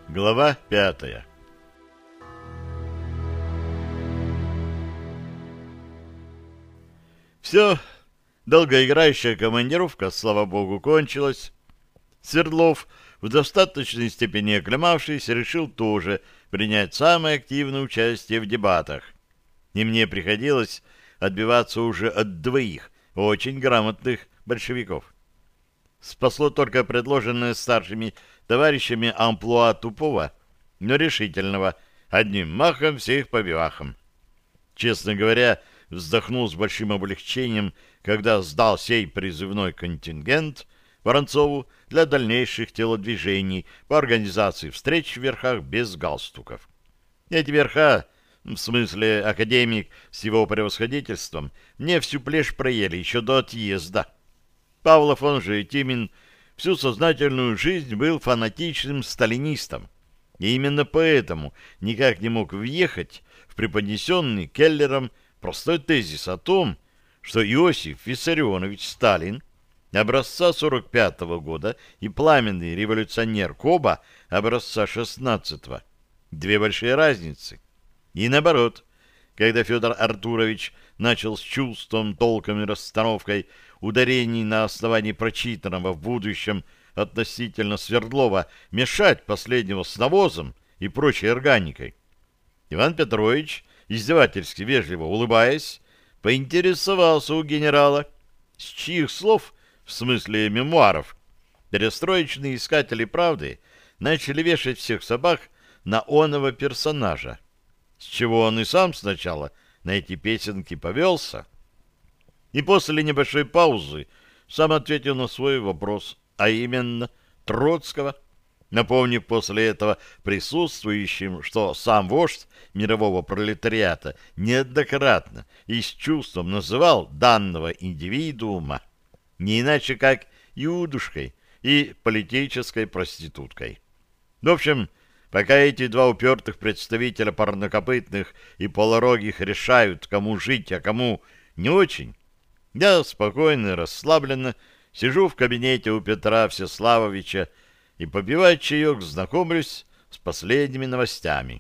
Глава 5. Все, долгоиграющая командировка, слава богу, кончилась. Свердлов, в достаточной степени оклемавшись, решил тоже принять самое активное участие в дебатах. И мне приходилось отбиваться уже от двоих очень грамотных большевиков. Спасло только предложенное старшими товарищами амплуа тупого, но решительного, одним махом всех по вивахам. Честно говоря, вздохнул с большим облегчением, когда сдал сей призывной контингент Воронцову для дальнейших телодвижений по организации встреч в верхах без галстуков. Эти верха, в смысле академик с его превосходительством, мне всю плешь проели еще до отъезда. Павлов, он же Тимин, всю сознательную жизнь был фанатичным сталинистом, и именно поэтому никак не мог въехать в преподнесенный Келлером простой тезис о том, что Иосиф Виссарионович Сталин образца 45-го года и пламенный революционер Коба образца 16-го. Две большие разницы. И наоборот, когда Федор Артурович начал с чувством, толком и расстановкой ударений на основании прочитанного в будущем относительно Свердлова мешать последнего с навозом и прочей органикой, Иван Петрович, издевательски вежливо улыбаясь, поинтересовался у генерала, с чьих слов, в смысле мемуаров, перестроечные искатели правды начали вешать всех собак на оного персонажа, с чего он и сам сначала на эти песенки повелся. И после небольшой паузы сам ответил на свой вопрос, а именно Троцкого, напомнив после этого присутствующим, что сам вождь мирового пролетариата неоднократно и с чувством называл данного индивидуума не иначе как Иудушкой и политической проституткой. В общем, пока эти два упертых представителя парнокопытных и полорогих решают, кому жить, а кому не очень, я спокойно и расслабленно сижу в кабинете у Петра Всеславовича и, попивая чаек, знакомлюсь с последними новостями.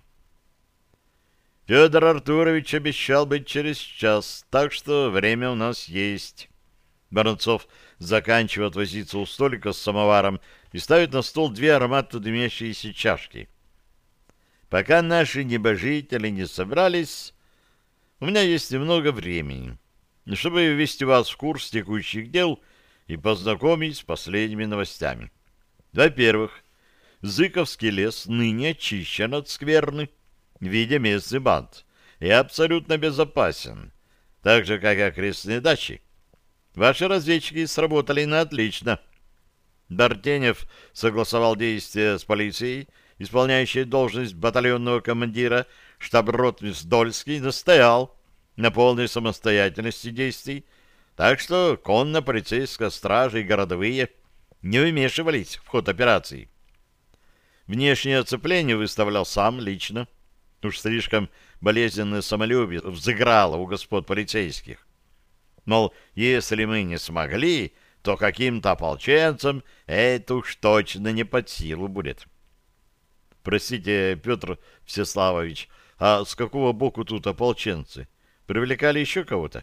Федор Артурович обещал быть через час, так что время у нас есть. Воронцов заканчивает возиться у столика с самоваром и ставит на стол две ароматно дымящиеся чашки. Пока наши небожители не собрались, у меня есть немного времени, чтобы ввести вас в курс текущих дел и познакомить с последними новостями. Во-первых, Зыковский лес ныне очищен от скверны в виде местный банд и абсолютно безопасен, так же, как и окрестные дачи. Ваши разведчики сработали на отлично. Бартенев согласовал действия с полицией, исполняющей должность батальонного командира. Штаб-ротмистр Дольский настоял на полной самостоятельности действий, так что конно-полицейская стража и городовые не вмешивались в ход операции. Внешнее оцепление выставлял сам лично. Уж слишком болезненное самолюбие взыграло у господ полицейских. Мол, если мы не смогли, то каким-то ополченцам это уж точно не под силу будет. Простите, Петр Всеславович, а с какого боку тут ополченцы? Привлекали еще кого-то?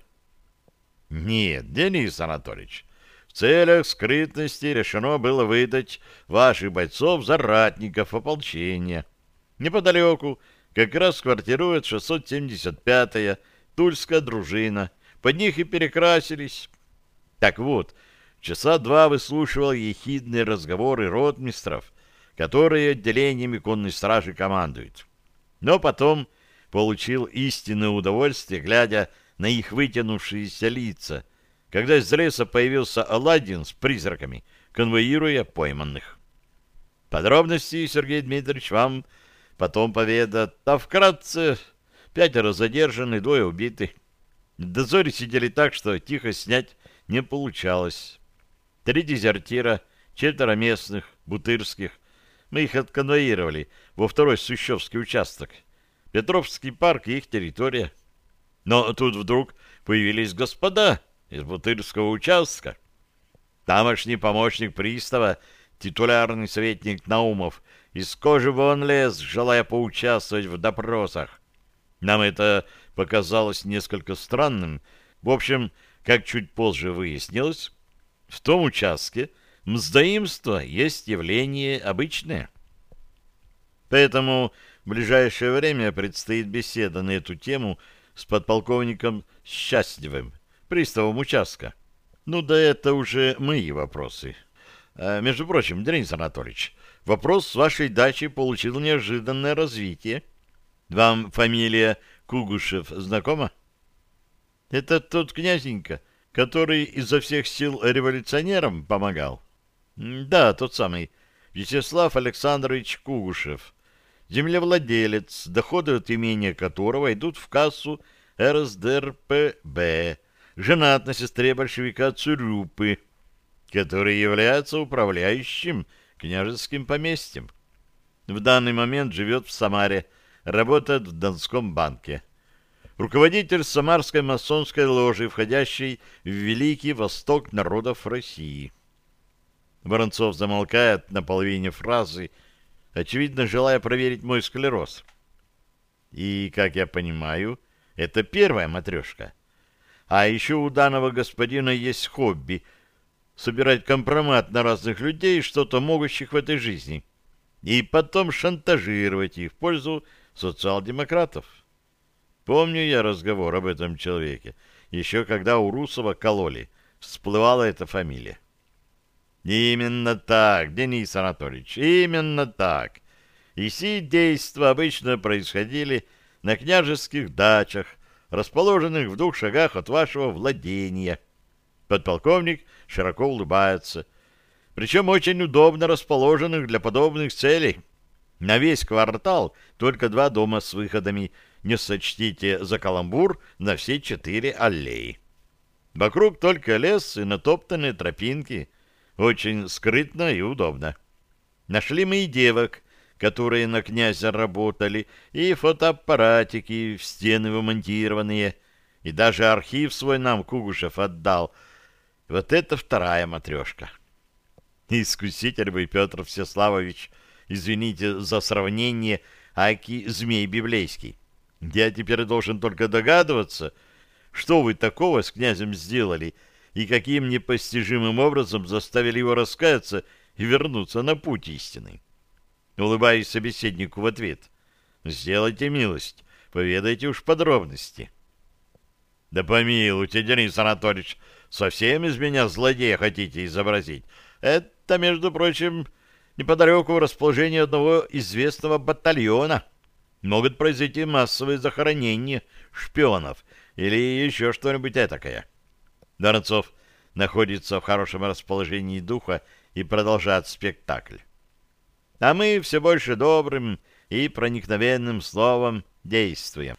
Нет, Денис Анатольевич, в целях скрытности решено было выдать ваших бойцов за ратников ополчения. Неподалеку как раз квартирует 675-я Тульская дружина. Под них и перекрасились. Так вот, часа два выслушивал ехидные разговоры ротмистров, которые отделениями конной стражи командуют. Но потом получил истинное удовольствие, глядя на их вытянувшиеся лица, когда из леса появился Аладдин с призраками, конвоируя пойманных. Подробности Сергей Дмитриевич вам потом поведает, а вкратце 5 задержаны, 2 убиты. В дозоре сидели так, что тихо снять не получалось. 3 дезертира, 4 местных, бутырских. Мы их отконвоировали во 2-й Сущевский участок. Петровский парк и их территория. Но тут вдруг появились господа из Бутырского участка. Тамошний помощник пристава титулярный советник Наумов из кожи вон лез, желая поучаствовать в допросах. Нам это показалось несколько странным. В общем, как чуть позже выяснилось, в том участке мздоимство есть явление обычное. Поэтому в ближайшее время предстоит беседа на эту тему с подполковником Счастливым, приставом участка. Ну да это уже мои вопросы. Между прочим, Денис Анатольевич, вопрос с вашей дачи получил неожиданное развитие. Вам фамилия Кугушев знакома? Это тот князенька, который изо всех сил революционерам помогал? Да, тот самый. Вячеслав Александрович Кугушев. Землевладелец, доходы от имения которого идут в кассу РСДРПБ. Женат на сестре большевика Цурюпы, который является управляющим княжеским поместьем. В данный момент живет в Самаре, работает в Донском банке. Руководитель Самарской масонской ложи, входящей в Великий Восток народов России. Воронцов замолкает на половине фразы, очевидно, желая проверить мой склероз. И, как я понимаю, это первая матрешка. А еще у данного господина есть хобби — собирать компромат на разных людей, что-то могущих в этой жизни, и потом шантажировать их в пользу социал-демократов. Помню я разговор об этом человеке, еще когда у Русова кололи, всплывала эта фамилия. Именно так, Денис Анатольевич, именно так. И сии действия обычно происходили на княжеских дачах, расположенных в 2 шагах от вашего владения. Подполковник широко улыбается. Причем очень удобно расположенных для подобных целей. На весь квартал только 2 дома с выходами. Не сочтите за каламбур на все 4 аллеи. Вокруг только лес и натоптанные тропинки. Очень скрытно и удобно. Нашли мы и девок, которые на князя работали, и фотоаппаратики в стены вымонтированные, и даже архив свой нам Кугушев отдал. Вот это вторая матрешка. Искуситель вы, Петр Всеславович, извините за сравнение, аки змей библейский. Я теперь должен только догадываться, что вы такого с князем сделали и каким непостижимым образом заставили его раскаяться и вернуться на путь истинный. Улыбаюсь собеседнику в ответ. Сделайте милость, поведайте уж подробности. Да помилуйте, Денис Анатольевич, совсем из меня злодея хотите изобразить. Это, между прочим, неподалеку расположение одного известного батальона. Могут произойти массовые захоронения шпионов или еще что-нибудь этакое. Воронцов находится в хорошем расположении духа и продолжает спектакль. А мы все больше добрым и проникновенным словом действуем.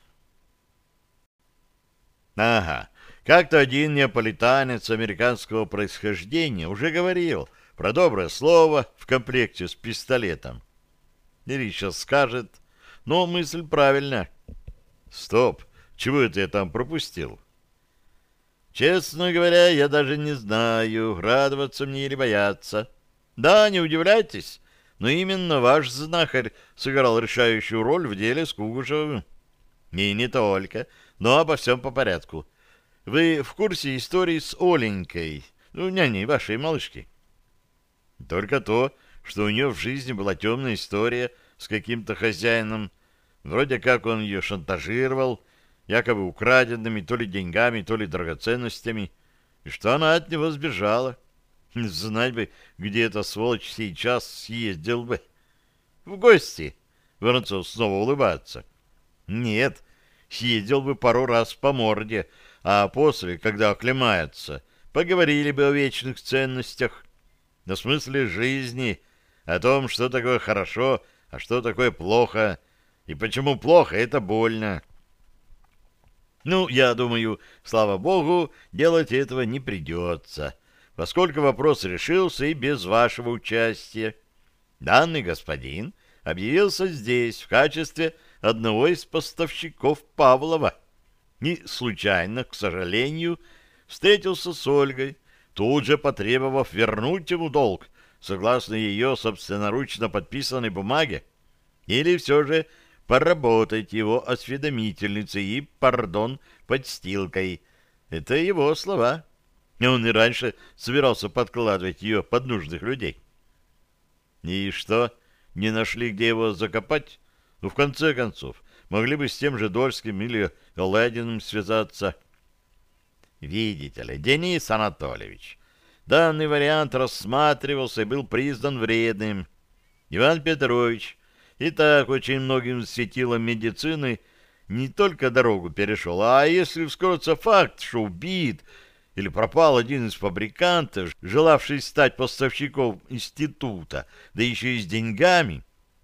Ага, как-то один неаполитанец американского происхождения уже говорил про доброе слово в комплекте с пистолетом. Или сейчас скажет, но мысль правильная. Стоп, чего это я там пропустил? Честно говоря, я даже не знаю, радоваться мне или бояться. Да, не удивляйтесь, но именно ваш знахарь сыграл решающую роль в деле с Кугушевым. И не только, но обо всем по порядку. Вы в курсе истории с Оленькой, няней вашей малышки? Только то, что у нее в жизни была темная история с каким-то хозяином. Вроде как он ее шантажировал, якобы украденными то ли деньгами, то ли драгоценностями, и что она от него сбежала. Знать бы, где эта сволочь сейчас съездил бы. В гости. Воронцов снова улыбается. Нет, съездил бы пару раз по морде, а после, когда оклемается, поговорили бы о вечных ценностях, о смысле жизни, о том, что такое хорошо, а что такое плохо, и почему плохо — это больно. Ну, я думаю, слава богу, делать этого не придется, поскольку вопрос решился и без вашего участия. Данный господин объявился здесь в качестве одного из поставщиков Павлова и случайно, к сожалению, встретился с Ольгой, тут же потребовав вернуть ему долг согласно ее собственноручно подписанной бумаге, или все же поработать его осведомительницей и, пардон, подстилкой. Это его слова. Он и раньше собирался подкладывать ее под нужных людей. И что, не нашли, где его закопать? Ну, в конце концов, могли бы с тем же Дольским или Ладиным связаться. Видите ли, Денис Анатольевич, данный вариант рассматривался и был признан вредным. Иван Петрович и так очень многим светилам медицины не только дорогу перешел, а если вскроется факт, что убит или пропал один из фабрикантов, желавший стать поставщиком института, да еще и с деньгами,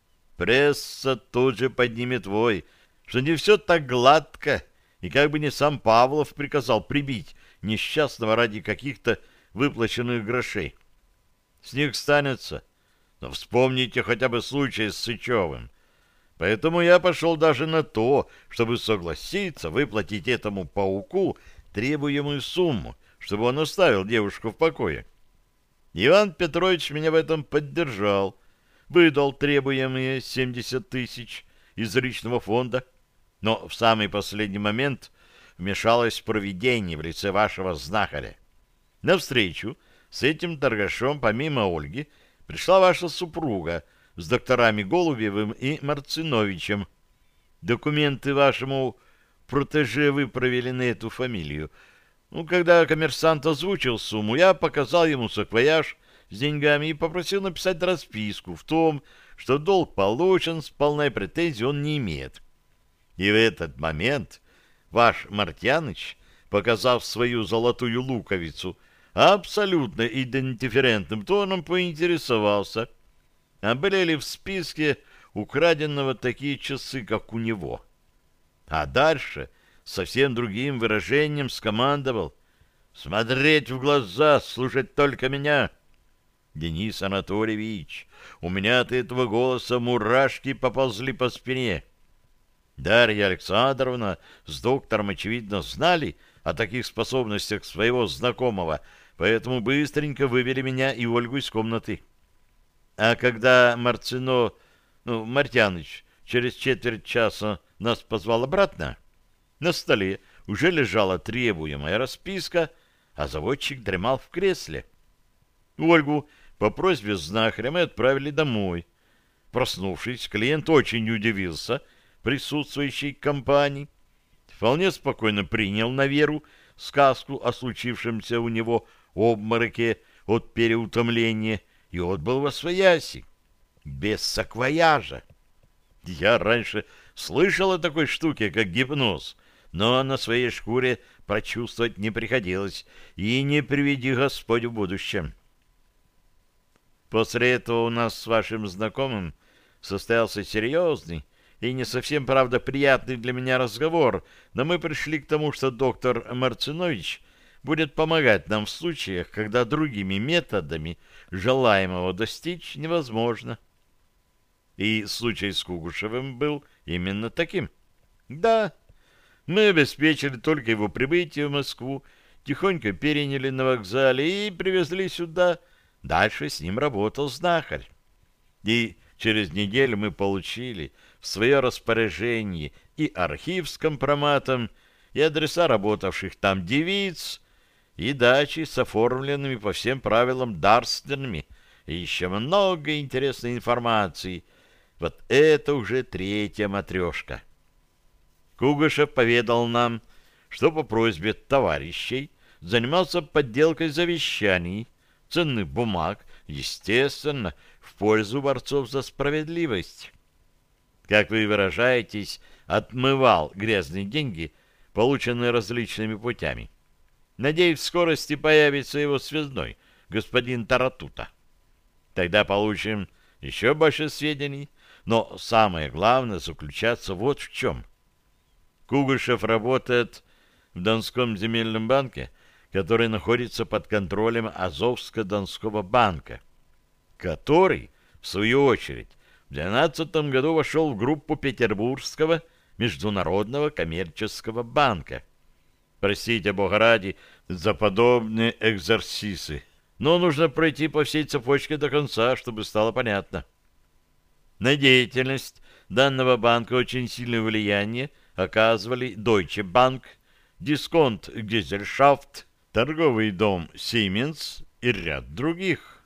пресса тут же поднимет вой, что не все так гладко, и как бы не сам Павлов приказал прибить несчастного ради каких-то выплаченных грошей. С них станется. Но вспомните хотя бы случай с Сычевым. Поэтому я пошел даже на то, чтобы согласиться выплатить этому пауку требуемую сумму, чтобы он оставил девушку в покое. Иван Петрович меня в этом поддержал, выдал требуемые 70 тысяч из личного фонда, но в самый последний момент вмешалось провидение в лице вашего знахаря. Навстречу с этим торгашом, помимо Ольги, пришла ваша супруга с докторами Голубевым и Марциновичем. Документы вашему протеже выправили на эту фамилию. Ну, когда коммерсант озвучил сумму, я показал ему саквояж с деньгами и попросил написать расписку в том, что долг получен, с полной претензией он не имеет. И в этот момент ваш Мартьяныч, показав свою золотую луковицу, абсолютно идентиферентным тоном поинтересовался, а были ли в списке украденного такие часы, как у него. А дальше совсем другим выражением скомандовал: «Смотреть в глаза, слушать только меня». Денис Анатольевич, у меня от этого голоса мурашки поползли по спине. Дарья Александровна с доктором, очевидно, знали о таких способностях своего знакомого, поэтому быстренько вывели меня и Ольгу из комнаты. А когда Мартьяныч через четверть часа нас позвал обратно, на столе уже лежала требуемая расписка, а заводчик дремал в кресле. Ольгу по просьбе знахаря мы отправили домой. Проснувшись, клиент очень удивился присутствующей компании, вполне спокойно принял на веру сказку о случившемся у него обмороке от переутомления и отбыл восвояси, без саквояжа. Я раньше слышал о такой штуке, как гипноз, но на своей шкуре прочувствовать не приходилось, и не приведи Господь в будущем. После этого у нас с вашим знакомым состоялся серьезный и не совсем, правда, приятный для меня разговор, но мы пришли к тому, что доктор Марцинович будет помогать нам в случаях, когда другими методами желаемого достичь невозможно. И случай с Кугушевым был именно таким. Да, мы обеспечили только его прибытие в Москву, тихонько переняли на вокзале и привезли сюда. Дальше с ним работал знахарь. И через неделю мы получили в свое распоряжение и архив с компроматом, и адреса работавших там девиц, и дачи с оформленными по всем правилам дарственными, и еще много интересной информации. Вот это уже третья матрешка. Кугушев поведал нам, что по просьбе товарищей занимался подделкой завещаний, ценных бумаг, естественно, в пользу борцов за справедливость. Как вы выражаетесь, отмывал грязные деньги, полученные различными путями. Надеюсь, в скорости появится его связной, господин Таратута. Тогда получим еще больше сведений, но самое главное заключается вот в чем. Кугушев работает в Донском земельном банке, который находится под контролем Азовско-Донского банка, который, в свою очередь, в 2012 году вошел в группу Петербургского международного коммерческого банка. Простите, Бога ради, за подобные экзорсисы. но нужно пройти по всей цепочке до конца, чтобы стало понятно. На деятельность данного банка очень сильное влияние оказывали Deutsche Bank, Дисконт Gesellschaft, торговый дом Siemens и ряд других.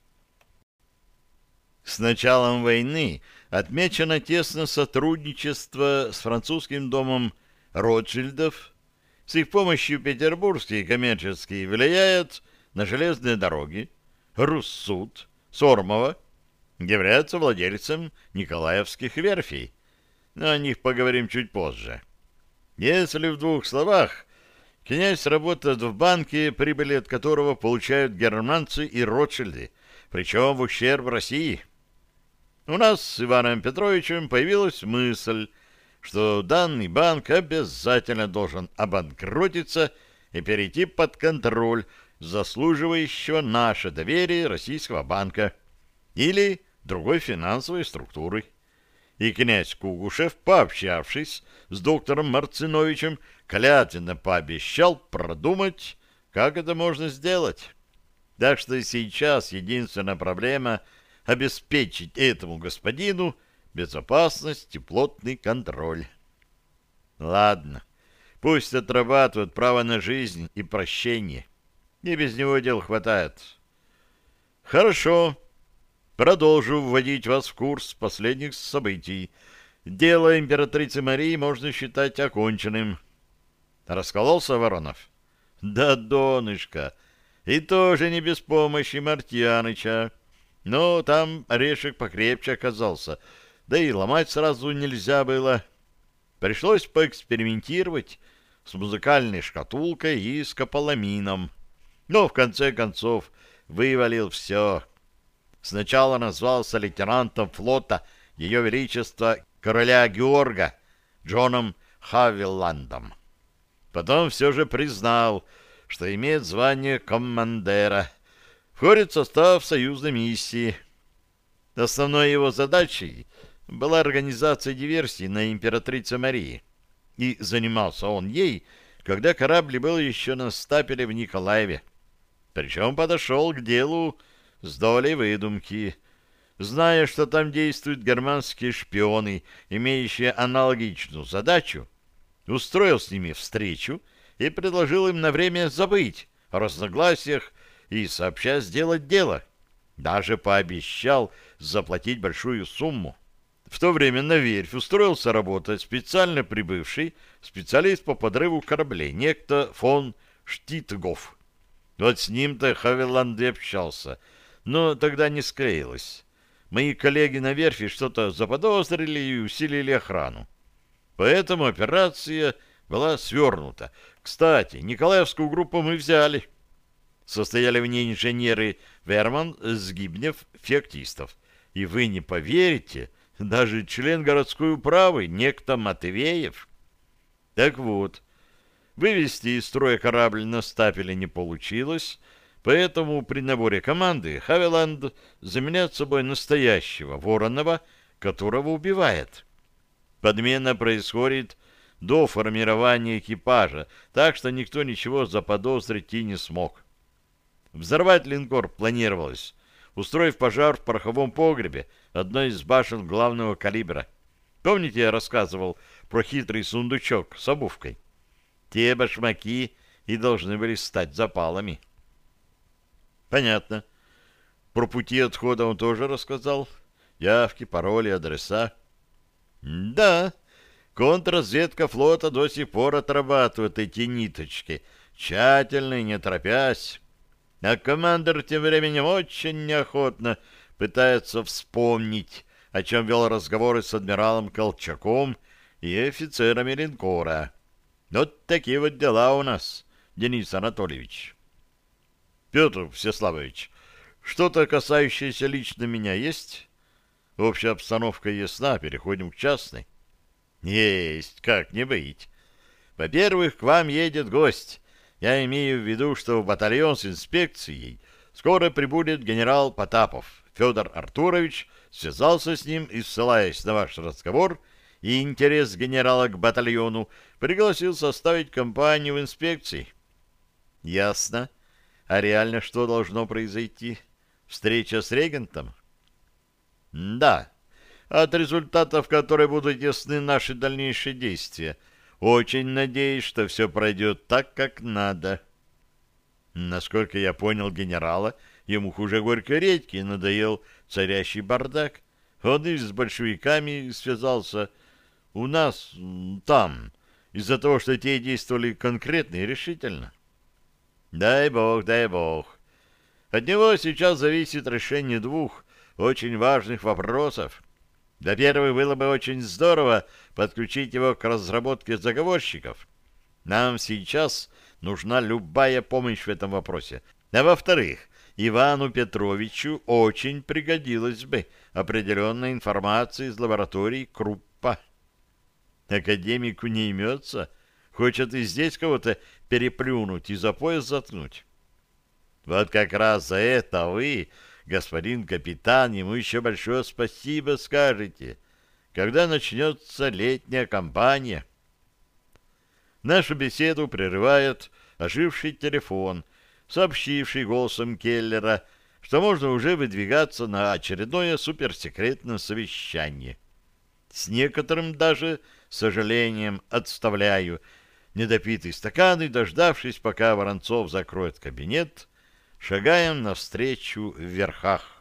С началом войны отмечено тесное сотрудничество с французским домом Ротшильдов. С их помощью петербургские коммерческие влияют на железные дороги. Руссуд, Сормово является владельцем Николаевских верфей. Но о них поговорим чуть позже. Если в двух словах, князь работает в банке, прибыли от которого получают германцы и Ротшильды, причем в ущерб России. У нас с Иваном Петровичем появилась мысль, что данный банк обязательно должен обанкротиться и перейти под контроль заслуживающего наше доверие российского банка или другой финансовой структуры. И князь Кугушев, пообщавшись с доктором Марциновичем, клятвенно пообещал продумать, как это можно сделать. Так что сейчас единственная проблема — обеспечить этому господину безопасность и плотный контроль. Ладно, пусть отрабатывают право на жизнь и прощение. И без него дел хватает. Хорошо. Продолжу вводить вас в курс последних событий. Дело императрицы Марии можно считать оконченным. Раскололся Воронов? Да, донышко. И тоже не без помощи Мартьяныча. Но там орешек покрепче оказался, да и ломать сразу нельзя было. Пришлось поэкспериментировать с музыкальной шкатулкой и скополамином. Но в конце концов вывалил все. Сначала назвался лейтенантом флота Ее Величества короля Георга Джоном Хавиландом. Потом все же признал, что имеет звание командера. Входит в состав союзной миссии. Основной его задачей была организация диверсии на императрице Марии. И занимался он ей, когда корабль был еще на стапеле в Николаеве. Причем подошел к делу с долей выдумки. Зная, что там действуют германские шпионы, имеющие аналогичную задачу, устроил с ними встречу и предложил им на время забыть о разногласиях и сообща сделать дело. Даже пообещал заплатить большую сумму. В то время на верфь устроился работать специально прибывший специалист по подрыву кораблей, некто фон Штитгоф. Вот с ним-то Хавиланд и общался, но тогда не склеилось. Мои коллеги на верфи что-то заподозрили и усилили охрану. Поэтому операция была свернута. Кстати, Николаевскую группу мы взяли. Состояли в ней инженеры Верман, Сгибнев, феоктистов. И вы не поверите, даже член городской управы, некто Матвеев. Так вот, вывести из строя корабль на стапеле не получилось, поэтому при наборе команды Хавиланд заменяет собой настоящего Воронова, которого убивает. Подмена происходит до формирования экипажа, так что никто ничего заподозрить и не смог. Взорвать линкор планировалось, устроив пожар в пороховом погребе одной из башен главного калибра. Помните, я рассказывал про хитрый сундучок с обувкой? Те башмаки и должны были стать запалами. Понятно. Про пути отхода он тоже рассказал? Явки, пароли, адреса? Да, контрразведка флота до сих пор отрабатывает эти ниточки, тщательно и не торопясь. А командир тем временем очень неохотно пытается вспомнить, о чем вел разговоры с адмиралом Колчаком и офицерами линкора. Вот такие вот дела у нас, Денис Анатольевич. Петр Всеславович, что-то касающееся лично меня есть? Общая обстановка ясна, переходим к частной. Есть, как не быть. Во-первых, к вам едет гость. Я имею в виду, что в батальон с инспекцией скоро прибудет генерал Потапов. Федор Артурович связался с ним и, ссылаясь на ваш разговор и интерес генерала к батальону, пригласил составить компанию в инспекции. Ясно. А реально что должно произойти? Встреча с регентом? Да. От результатов которой будут ясны наши дальнейшие действия. Очень надеюсь, что все пройдет так, как надо. Насколько я понял генерала, ему хуже горькой редьки надоел царящий бардак. Он и с большевиками связался. У нас там, из-за того, что те действовали конкретно и решительно. Дай бог, дай бог. От него сейчас зависит решение двух очень важных вопросов. Во-первых, было бы очень здорово подключить его к разработке заговорщиков. Нам сейчас нужна любая помощь в этом вопросе. А во-вторых, Ивану Петровичу очень пригодилась бы определенная информация из лаборатории Круппа. Академику не имется, хочет и здесь кого-то переплюнуть и за пояс заткнуть. Вот как раз за это вы, господин капитан, ему еще большое спасибо скажете, когда начнется летняя кампания. Нашу беседу прерывает оживший телефон, сообщивший голосом Келлера, что можно уже выдвигаться на очередное суперсекретное совещание. С некоторым даже сожалением отставляю недопитый стакан и, дождавшись, пока Воронцов закроет кабинет, шагаем навстречу в верхах.